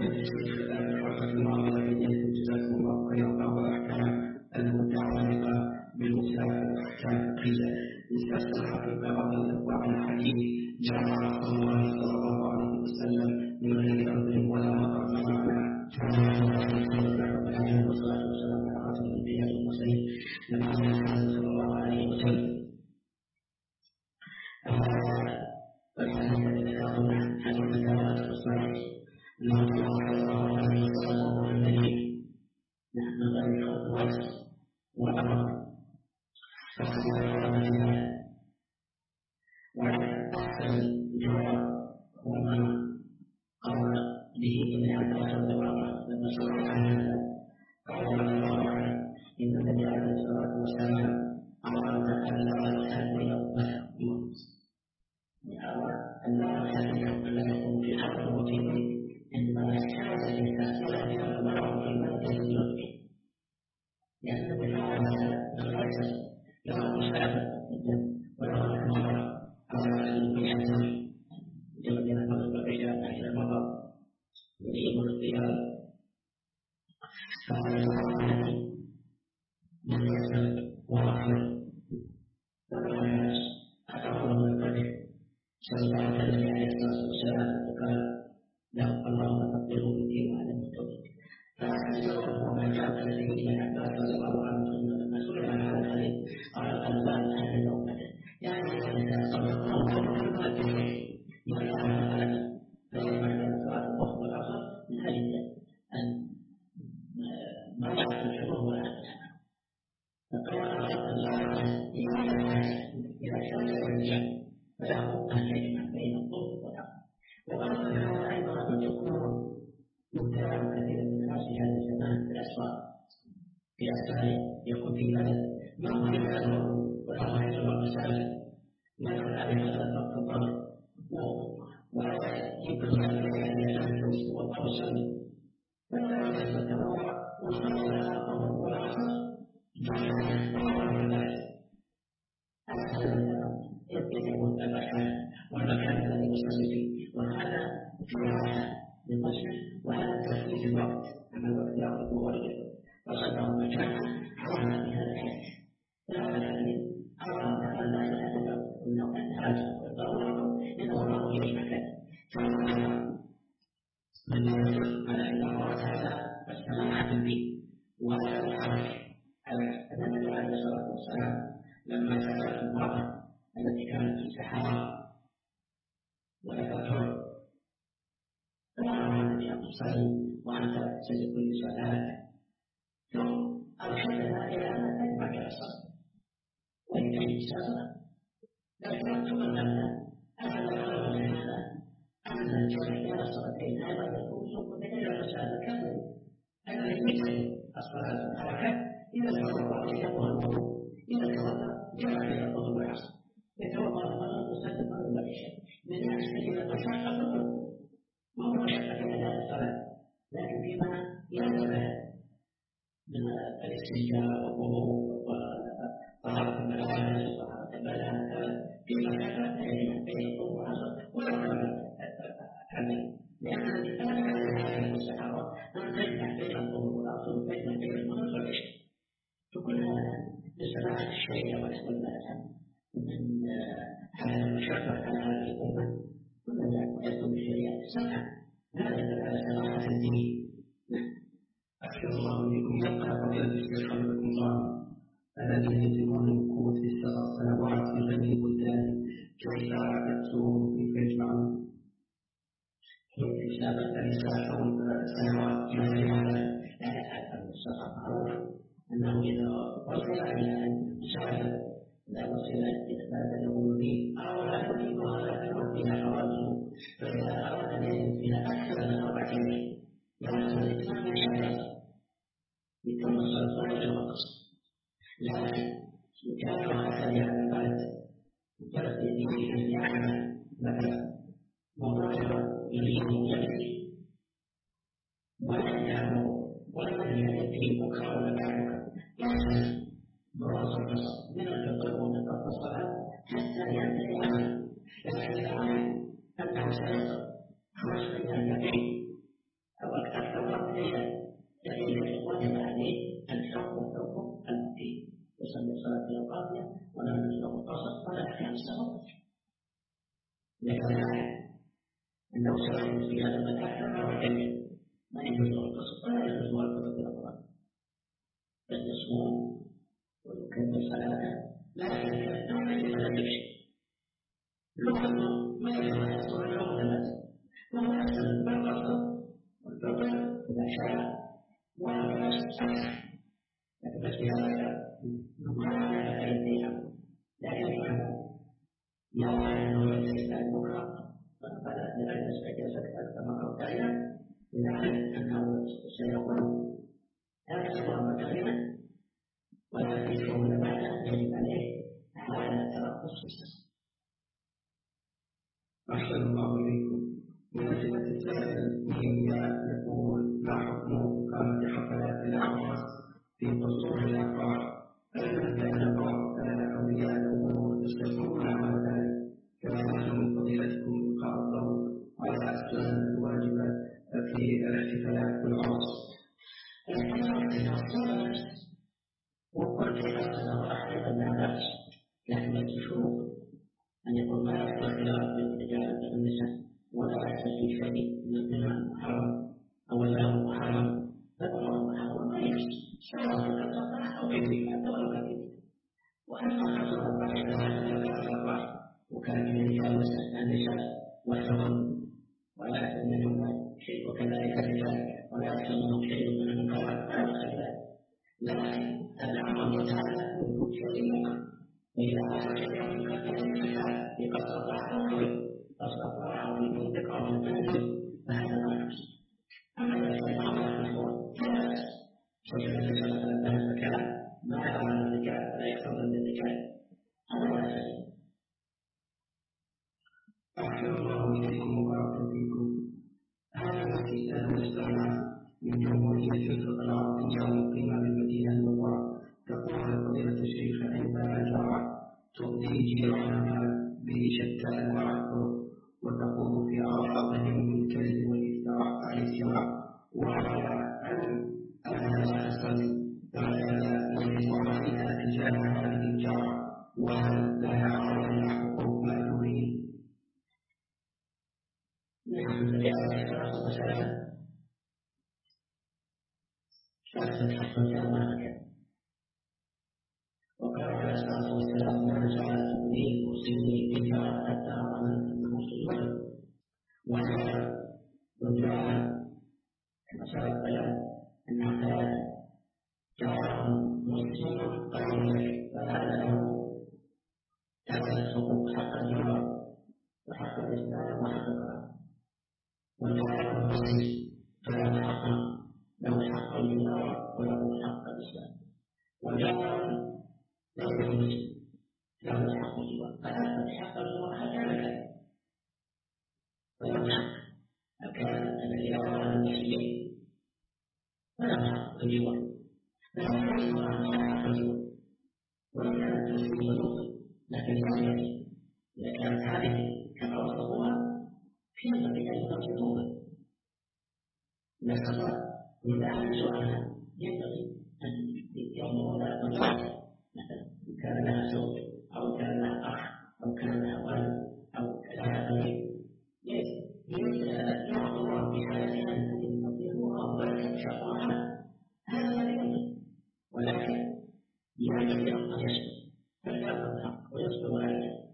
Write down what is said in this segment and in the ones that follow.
جزاكم الله خيرا وأحكام المتعلقة بالمسافة وأحكام القيلة نستفسر حقيقة وعن حديث جاء رسول الله صلى الله عليه وسلم من غير أرض ولا مطر والصلاة والسلام على خاتم الأنبياء والمرسلين نبينا محمد صلى الله عليه وسلم. يكون في بلد يوم يسأله ولا يسأله مسألة يسأل عليه مسألة الضرر ويكون ذلك يسأل والتوسل فلا يستطيع وصل إلى الأمر والعصر يبتدئ المكان والمكان الذي يصلي فيه وهذا جواز للمسلم وهذا تخفيف الوقت أما الوقت يأخذ وغيره وصدره مكان حرم بهذا الحديث ولكن حرم أن لا يتكلم إنه أن هذا الضرورة يدور إلى المكان من يجب على إذا أراد هذا فالسماحة به ولا الحرج على النبي عليه الصلاة والسلام لما سألت المرأة التي كانت في السحارة وذكرت فأمرها النبي أن تصلي وأنت تسجد كل صلاة ثم أرشدها إلى أن تجمع إلى الصلاة وإن كانت صلاة ذكرت أن هذا الأمر من هذا أن الجمع إلى الصلاتين هذا يكون سوق إلى المسألة كاملة أن يجب الصلاة الحركة إذا توضأ يتوضأ الوضوء إذا توضأ جمع بين الظهر والعصر يتوضأ المرأة وصلى المغرب والعشاء من أجل إذا تشرع الوضوء ما هو شك في هذا الصلاة لكن فيما يلزم من الاستنجاء والوضوء وطهارة الملابس وطهارة البدن فيما كان بين الظهر والعصر ولا تعمل لأن الإنسان كان الصحابة أن تجمع بين الظهر والعصر وتجمع بين المغرب والعشاء فكل هذا لصلاة الشريعة والاستنباط من هذا المشرع على هذه الأمة كل ذلك يدخل بالشريعة السمع هذا يدل على صلاح الدين. أكثر الله بكم يبقى فضيلة الشيخ حفظكم الله الذين يتمون القوة في الصلوات في غير البلدان كيف يقصرون كيف يجمعون كيف يسابق النساء حول السنوات في هذا لا يتعلم المصطفى معروف أنه إذا وصل إلى أن يسافر إذا وصل إلى بلد الأولي أو لا يريد هذا بها حوادثه فإذا أراد أن يجد إلى أكثر من 4 أيام يلزم الإسلام يشهد يتم الصلاة غير الوقت لكن كان هذا يعني البلد البلد الذي يعمل مثلا موضوع يريد يبكي ولن يعمل ولن يأتي بكرة ولا بعدك يحسن براسه من الفقه ومن الصلاة حتى ينتهي عنه لكن الآن أنه سيصل 5 أيام يبكي أو لكن أنه سواء في هذا المكان أو غيره ما يجوز القصد ولا يجوز القصد بالأمراض بل يصوم ويكمل صلاته لا يتكلم ولا يتكلم شيء لغة ما يجوز يصوم يوم ثلاثة وهو أحسن البرقصة والبرقصة إذا شاء ولا يستطيع لكن بس في هذا نقرأ على لا يفعل يوم أنه يستطيع المقرأ فلا يستطيع سكتة كما قلت لذلك أنه سيقول لا يسمع كلمة ولا يشعر بعد يجب عليه على ترقص السماء. أحسن الله إليكم. بصفة السائل يقول ما حكم إقامة حفلات الأعراس في قصور الأفراح؟ فإن كان بعض أولياء الأمور يستشعرون على ذلك كما يحسن من فضيلتكم إلقاء الضوء على السنن الواجبة في الاحتفالات بالعرس. وكل حسنة واحدة من الناس لكن الشروط أن يكون ما يحصل خلاف بين الرجال والنساء ولا يحصل في شيء من الدماء حرام أو اللهو حرام فالحرام حرام ما يحصل سواء في الأطراف أو غيره حتى ولو كان وأما حصل الرحمة وكان من الرجال والنساء والحرام ولا يحصل منهم شيء وكذلك الرجال ولا يحصل منهم شيء من المنكرات ولا الخلاف لكن الأمر تعالى وجود شريعة إذا أخرج من كتاب بقصد الرحمة قصد الرحمة من ذكر المنزل فهذا ما يحصل أما إذا كان أمر هو ثلاث شجرة مثلا الكلام ما يعلم الرجال ولا يحصل للرجال هذا ما يحصل. أحسن الله إليكم وبارك فيكم. هذا الاستئذان المستمع من جمهورية مصر العربية المقيمة بالمدينة المنورة تقول فضيلة الشيخ عندما الجرعة تقضي جيرانها بشتى أنواع الطرق وتقول في أعراضهم من الكذب والافتراء وعلى أنها تستخدم يجب عليها تجاه هذه الجرعة وهل لها عليها حقوق مألوفين؟ شخص حق جماعك وقال عليه الصلاة والسلام من جعل تبنيه مسلمين بجعل حتى أعلم أنه مسلم وهذا الدعاء كما سبق بيان أنه ثلاثة جعل مسلم قليلا فهذا له ثلاثة حقوق حق الجوار وحق الإسلام وحق القرآن وجعل المسلم ثلاثة حقا له حق الجوار وله حق الإسلام وجعل لا يجوز له حق الجوار فهذا حق الجوار هكذا ويمنع الكلام الذي يرى المسلمين فله حق الجوار له حق الجوار وإن كانت تسليم الوصف لكن إذا كانت هذه كما وصفوها فينبغي أن ينصفوها نصفها إذا حدثوا عنها ينبغي أن يأمروا ذلك الواحد مثلا إن كان لها زوج أو كان لها أخ أو كان لها ولد أو لها أبي يعمر بحالها التي يستطيعها ولا يشاءها هذا لا يمكن ولكن يجب أن يصبر فليأخذ الحق ويصبر عليه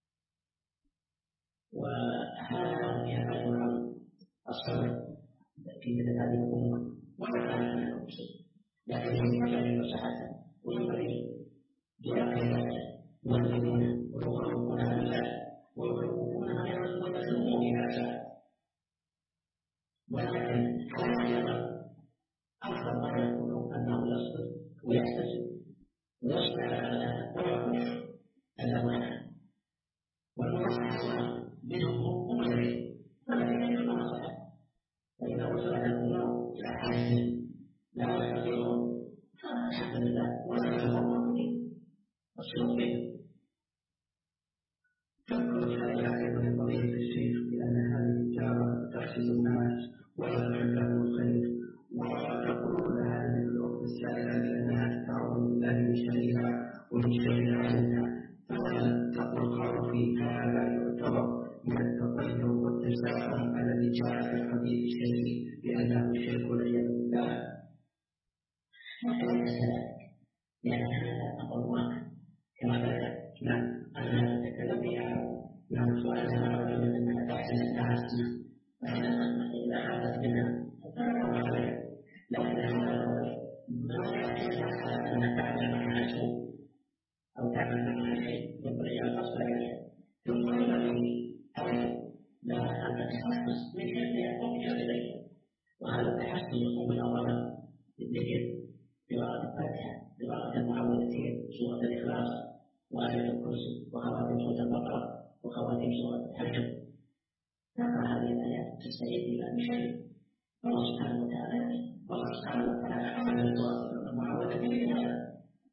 وهذا يعتبر عن الصبر في مثل هذه الأمور ولا كان من المسلم لكن ينبغي أن يصحها وينبغي بأقيمته والذين يخلقون بالله ويخلقون ويسلمون بهذا ولكن هذا أفضل ما يكون أنه يصبر ويحتسب ويصبر على هذا ويقول الأمانة والنصح منهم أمره ولكن يجب النصح فإذا وصلت الأمور إلى حد لا يستطيعون فالحمد لله ولا يفرقون به والسلوك به. تذكر الحديث من فضيلة الشيخ بأن هذه الجارة تحسد الناس وتدعو لهم الخير وتقول لها من الأخت السائلة بأنها تتعوذ بالله من شرها ومن شر عينها فهل تقول في هذا يعتبر من التطير والتساؤل الذي جاء في الحديث الشريف بأنه شرك والعياذ بالله؟ ليس كذلك، لأن هذا أمر واقع كما ذكرت. أنا أتكلم بها سؤالها رجل أنها تحسن التعسن فإنها إذا حدث بنا فترى عليه، لكن هذا الرجل ما يحتاج أن تعلم عنها شيء أو تعلم عنها شيء ينبغي أن تصل إليه، ثم ينبغي لا أن تتحسس من شيء يقوم إليه، وهذا التحسس يقوم من أولا بالذكر قراءة الفاتحة، قراءة المعوذتين، سورة الإخلاص وآية الكرسي وخواتم سورة البقرة وخواتم سورة الحج. تقرأ هذه الآيات تستعيد بها بشيء، الله سبحانه وتعالى حسن الصلاة المعوذتين هذا،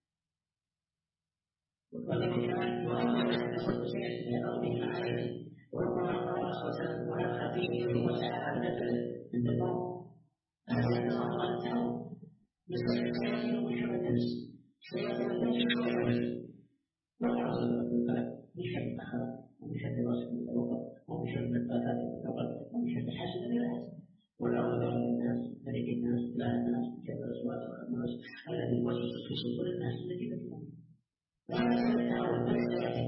وذلك وأول أن تصد شيئا من أرضه عليه وربما قال صلى ولا خفيه وسأل من النوم هذا الله تعالى يستطيع شيئا وشر النفس شيئا وشر والعصر بالقلب بشر الأخلاق وبشر رسم الوقت وبشر الفتاة والتوقف وبشر حسن الناس والعوذ من الناس ملك الناس لا الناس جبل أصوات الناس الذي يوسوس في صدور الناس التي تكون وهذا التعاون بالسياسة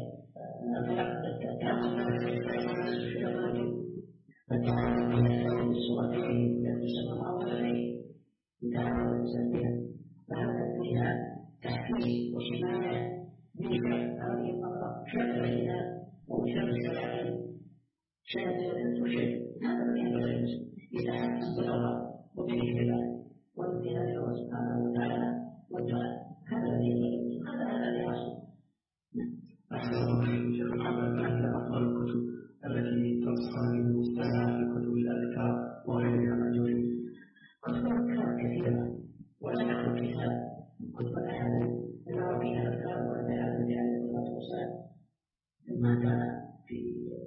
فالتعاون بين الصورتين التي سمى عليه تعاون الإنسان فهذا فيها تحفيز وحماية من هذه المرة شر الإنسان وشر الشياطين شر الإنس وشر هذا الذي ينبغي المسلم يتحسس بالله وبالإجتهاد وامتثال الله سبحانه وتعالى والدعاء، هذا الذي ينبغي المسلم، هذا الذي يحصل. أحسن الله إليكم شيخ محمد. ما هي أفضل الكتب التي تنصحون بالمستمع في كتب الأذكار وغيرها مأجورين؟ كتب الأذكار كثيرة وأنا كتاب كتب الأحاديث نرى فيها الأذكار والأحاديث عليه الصلاة والسلام ما كان في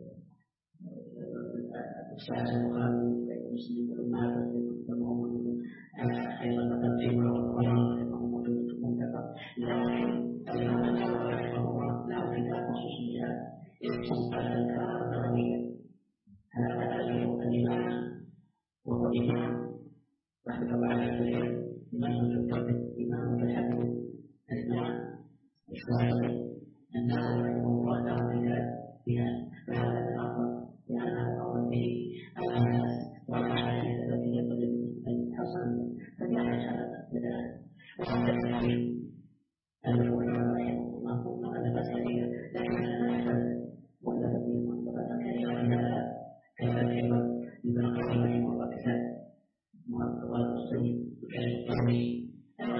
صحيح البخاري ومسلم والأمهات والأمهات أيضا الترتيب والقرآن موجود في المنطقة، لكن الإمام النووي رحمه الله له كتاب مخصوص بهذا اسمه الأذكار النووية. هذا الإمام وهو إمام رحمه الله عليه إمام الفقه إمام الحديث الإمام الشافعي النووي رحمه الله له كتاب بهذا، فهذا الأمر لأنه قول به الأحاديث والأحاديث التي ينبغي أن تحصل فجعل هذا بذلك. وهذا الحديث المشهور رحمه الله ثم ألف كثيرا لكن لا يحتاج ولا في منطقة كثيرة لهذا كذلك ابن القيم رحمه الله كتاب مؤثرات الصيد وكشف الطبيعي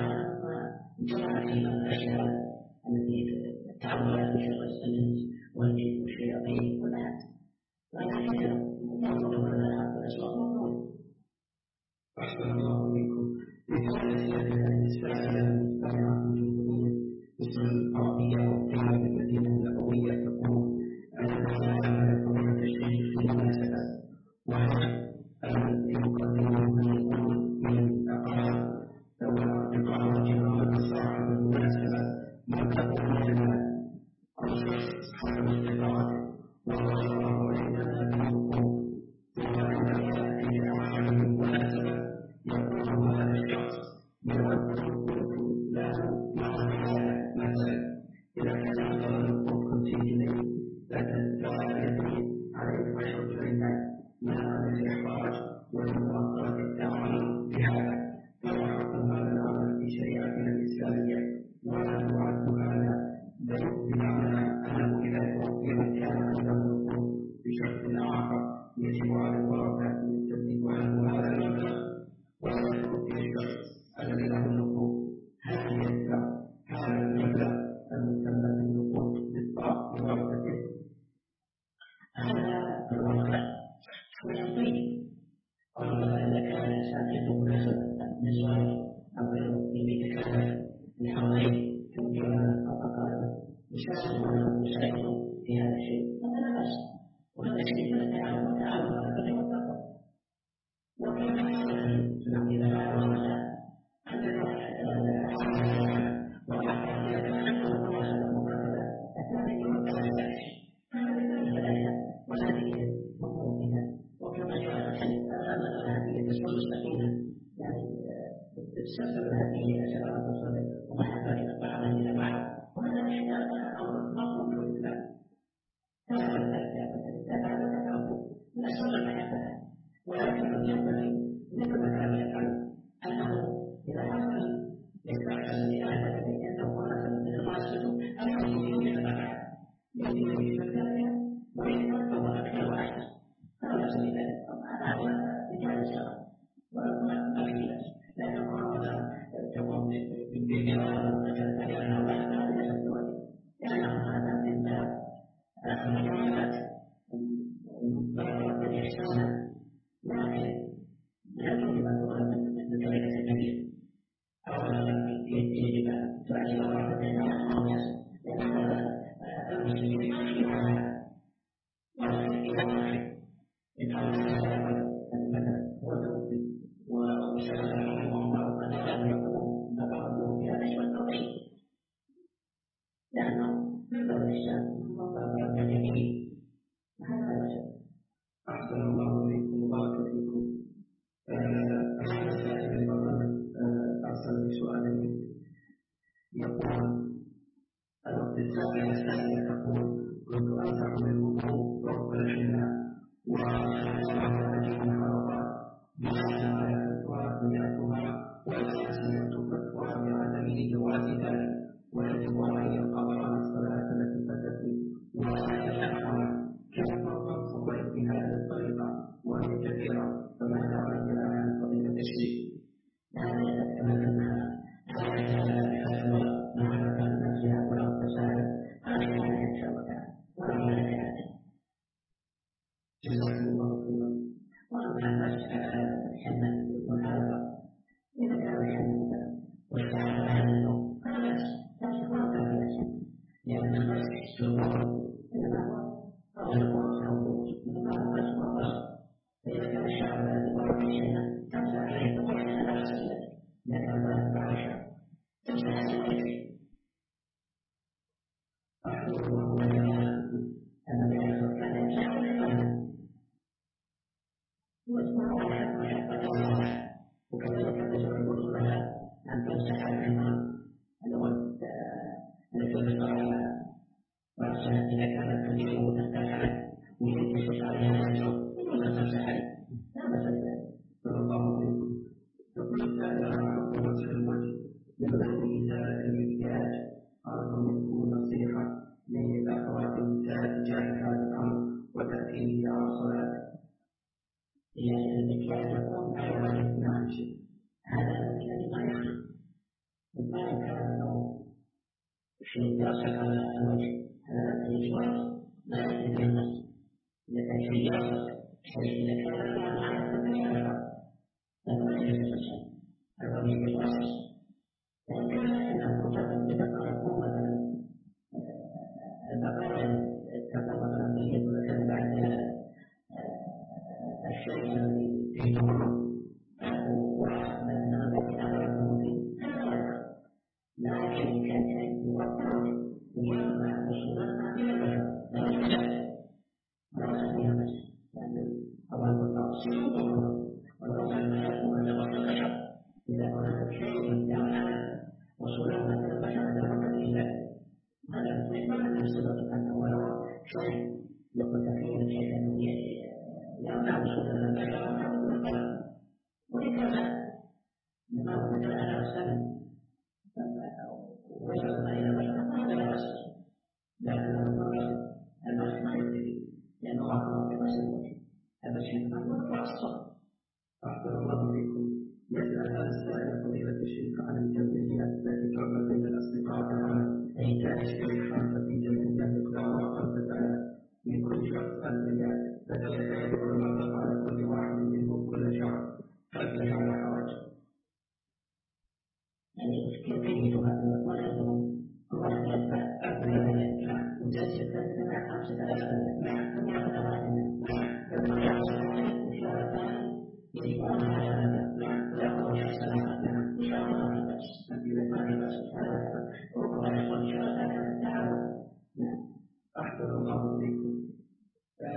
جمع فيها الأشياء التي تعود بشر السنين والجن والشياطين والناس وهكذا ننظر لها الأسواق موجودة. أحسن الله إليكم. بالنسبة للنساء المستمعات الجمهورية باسم العربية والقيادة المدينة النبوية تقول أنها فضيلة الشيخ في المناسبة وهي يقدمون من أقرار وإقامة جمهور صاحب المناسبة مرتبط لنا حسب استطاعته والله علينا بالحقوق إذا أحد المناسبة يقول هذا الشخص يود له مثلا إذا كان هذا الحقوق كنتيجي لكن لا يدري عليه 10 كلمات ما هذا الإحراج والمواصلة التعامل بهذا فيحكم هذا الأمر في شريعتنا الإسلامية ولا نعد هذا بمعنى أنه إذا توفي كان عنده الحقوق بشكل آخر يجب على الورثة أن يستمسكوا عنه هذا المبلغ ولا يكون في الشخص الذي له الحقوق هل يدفع هذا المبلغ المسمى بالحقوق بالطاق لورثته؟ هذا الواقع ويقين أما إذا كان الإنسان عنده مناسبة من زواج أو غيره يتكلم لحواليه كمجرد أو أقاربه يساعدونه ويساعدونه في هذا الشيء فلا بأس، وهذا شيء من التعاون والتعاون على البر والتقوى. وكما نحن إذا رأينا أن وحتى إذا كان عنده مناسبة مقابلة الثاني يوقع ذلك فهذا لا يبدأ هذه مطلوبة وكما جاء هذه تسمى السكينة يعني تسبب هذه شرارة الصدر ومحبة بعضها إلى بعض وهذا أشياء أمر مطلوب في الإسلام هذا نسأل المحبة ولكن ينبغي مثل ما كان يفعل أنه إذا حصل يستحسن لأهل أنه مناسبة من المعصية أنه يتبع يجب ذلك ويتوقف أكثر وأكثر هذا سبيل ذلك هذا رجال الشرع والأكيد لأنه هذا تقوم بالجواب لأنه هذا من المجالات ضرورة الإحسان لكن لا يجب أن تغلق من ذلك الكبير أولا يجب أن تعيش رحمة الله الناس لأن هذا المسلمين أحسن الله إليكم وبارك فيكم. أحد السائل البرنامج أرسل لي سؤالا يقول الوقت السابع السائلة تقول كنت أنصح بالوضوء وقت الحناء وأسمع هذه المحاضرات وأسمعتها وأسمعت فتوى بعدم جواز ذلك ويجب علي القضاء الصلاة التي فاتت لي وأسمعها كيف الضبط بهذه الطريقة وهي كثيرة فماذا علي عن فضيلة الشيخ؟ جزاكم الله خيرا. أحسن الله إليكم. يسأل هذا السائل فضيلة الشيخ عن الجمعيات التي تعمل بين الأصدقاء والعمل كان الشيخ في جمعية مقدارها 5,000 من كل شخص 1,000 ريال فكيف يدخل المبلغ على كل واحد منهم كل شهر؟ هل في هذا حرج؟ كيفيتها ولكن الله يدفع أبنائها مجسد مع 5,000 ثم يعتبر لما يحصل مشاركة يجب أن هذا ويقول السلام إن شاء الله في بس ما في بس ربما يكون شاركة التعاون. أحسن الله إليكم. هذا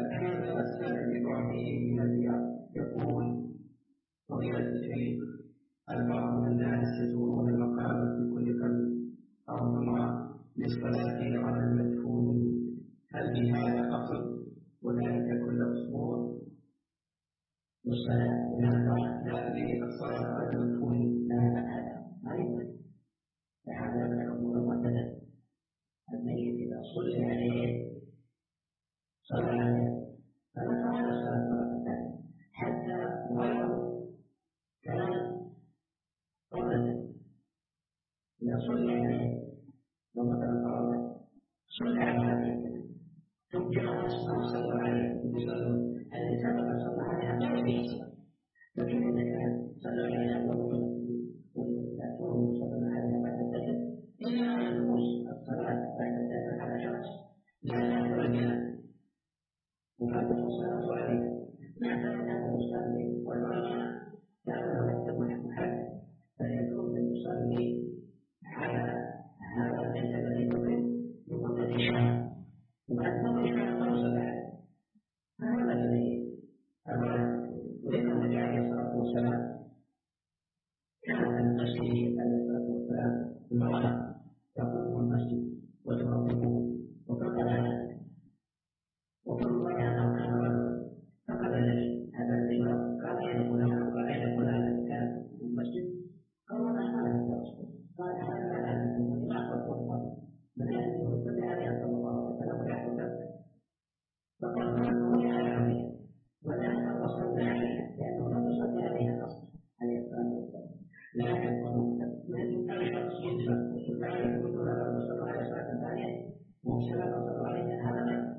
هذا السائل إبراهيم الذي يقول: فضيلة الشيخ، البعض من الناس يزورون المقابر في كل قبر أو مرة للصلاة على المدفون، هل بهذا قصد وذلك كل أسبوع؟ والصلاة لا للصلاة على المدفون. لا هذا ما يمكن، فهذا من الأمور معتدلة. الميت إذا صلي عليه صلى عليه فلا تعالى الصلاة مرة ثانية حتى ولو كان قبل إذا صلي عليه ومثلا قال صلى على هذه ثم جاء الناس صلى عليه وسلم الذي سبق صلى عليها ما يفيه صلاة، لكن إذا كان صلى عليها ويأتون صلى عليها بعد الدجل إلا أن ينقص الصلاة بعد الدجل على شخص لا يتوجه وهذا الصلاة عليه نعتقد أن المصلي والعلماء كانوا يكتبون المحدث فيكون المصلي على هذا الجسد الذي لمدة شهر وقد مضى شهر خمسة بعد هذا الذي أمر ولأنه عليه الصلاة والسلام كان المسيح عليه الصلاة والسلام امرأة تقوم المسجد وتنظمه وفقد ذلك وكل كان خبرا فقد هذا الرجل قال أين فلان وأين فلان كان في المسجد قالوا ما هذا يا رسول قال هذا لا أنتم ما أخذت من أن يصلي عليه صلى الله عليه وسلم ويحفظ ذلك فقال ما على عليها وذهب وصلى عليها لأنه لم يصلي عليها أصلا عليه الصلاة والسلام لكن من أي شخص يدفع وصلى عليه ويقول هذا وصلى عليه صلاة ثانية وصلى وصلى عليها هذا لا.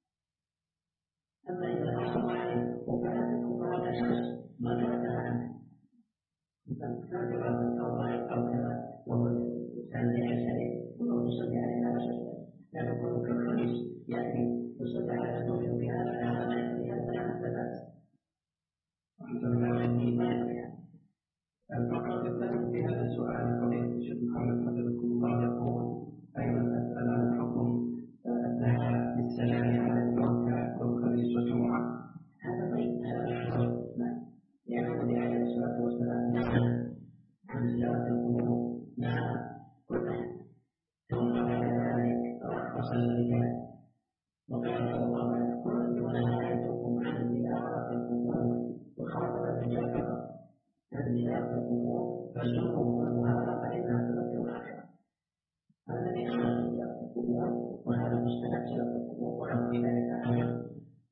أما إذا أصلى عليه وكانت وقال شخص ما تركها عنه كان جواب أو كذا وهو الإنسان يعيش عليه كله يصلي عليه هذا شيء لأنه كله كالخميس يعني يصلي على النور في هذا هذا ما يصلي هذا لا مثلات الفقرة الثالثة في هذا السؤال قضية الشيخ محمد حفظكم الله يقول: أيضا أسأل عن حكم الذهاب للسلام على الموتى والخميس والجمعة. هذا طيب هذا شرط لأنه عليه الصلاة والسلام نهى عن زيارة القبور نهى كلها ثم بعد ذلك رخص الرجال وقال صلى الله عليه وسلم: كنت نهيتكم عن زيارة القبور وخاطب الرجال فقط عن زيارة القبور فزوروا وهذا فإنها تذكر الآخرة. الذي أمر زيارة القبور وهذا مستند زيارة القبور وله في ذلك أجر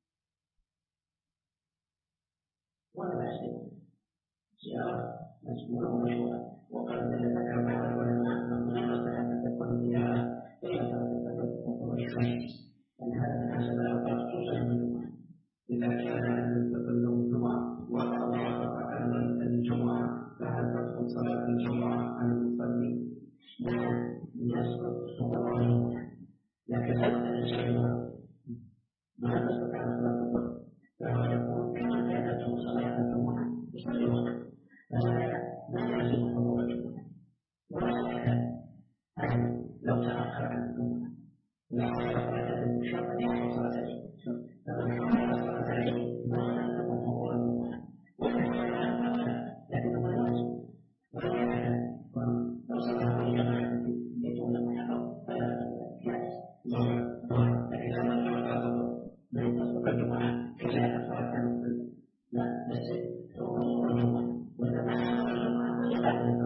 ولا بأس زيارة مسموعة ومشهورة وقد ذكر بعض العلماء أن مناسبة أن تكون زيارة ليس والخميس لأن هذا مناسبة الأوقات خصوصا يوم الجمعة. إذا كان يستقل يوم الجمعة وأضاف أيضا الجمعة فهل تسقط صلاة الجمعة عن المصلي؟ لا يسقط صلاة الجمعة لكن أيضا الجمعة ما تستطيع صلاة الظهر فهو يقول كما كانت صلاة الجمعة يصلي وقت فهذا لا يلزم حضور الجمعة ولا لو تأخر عن الجمعة لا يستطيع بشرط أن يحصل صلاة الجمعة فمن حضر صلاة العيد ما يلزم حضور الجمعة ولا لكنه لازم ولا لو صلى الجماعة بدون محرم فلا يجوز لكن لما الجمعة ما يتصل الجمعة كذلك صلاة المسلم لا بس هو الجمعة وإذا ما حضر الجمعة فلا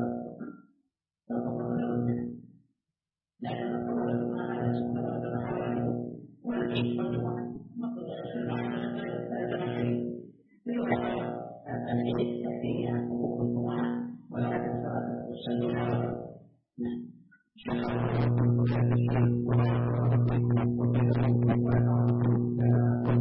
لكن القول الجمعة على سبيل المثال ولكن الجمعة مقصود الجمعة العيد فيها حقوق الجمعة ولكن صلاة المسلمين نعم.